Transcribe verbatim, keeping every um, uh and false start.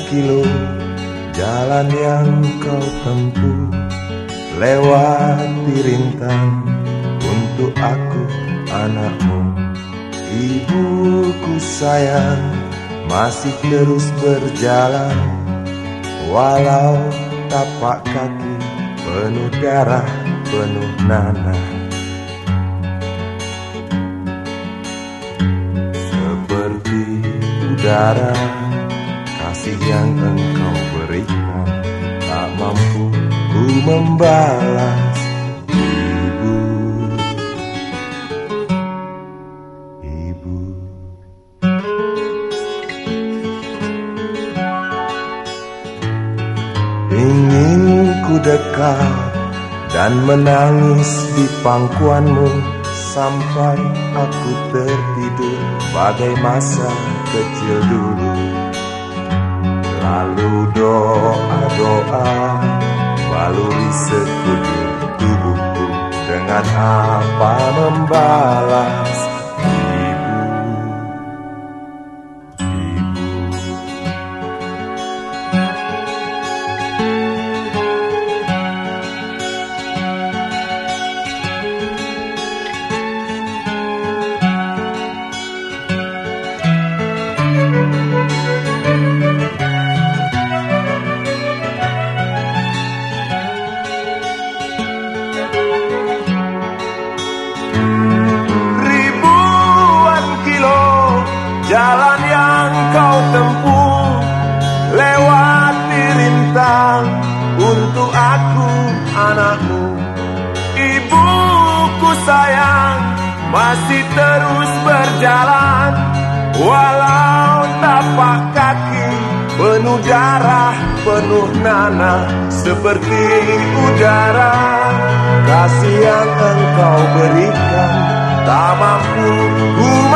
kilo jalan yang kau tempuh, lewati rintang untuk aku anakmu. Ibuku sayang masih terus berjalan, walau tapak kaki penuh darah, penuh nanah. Seperti udara, kasih yang engkau berikan tak mampu ku membalas. Ibu, ibu. Ingin ku dekat dan menangis di pangkuanmu sampai aku tertidur bagai masa kecil dulu. Lalu doa-doa baluri sekujur tubuhku, dengan apa membalas. Jalan yang kau tempuh, lewati rintang untuk aku anakmu. Ibuku sayang masih terus berjalan, walau tapak kaki penuh darah, penuh nanah. Seperti udara, kasih yang engkau berikan tak mampu ku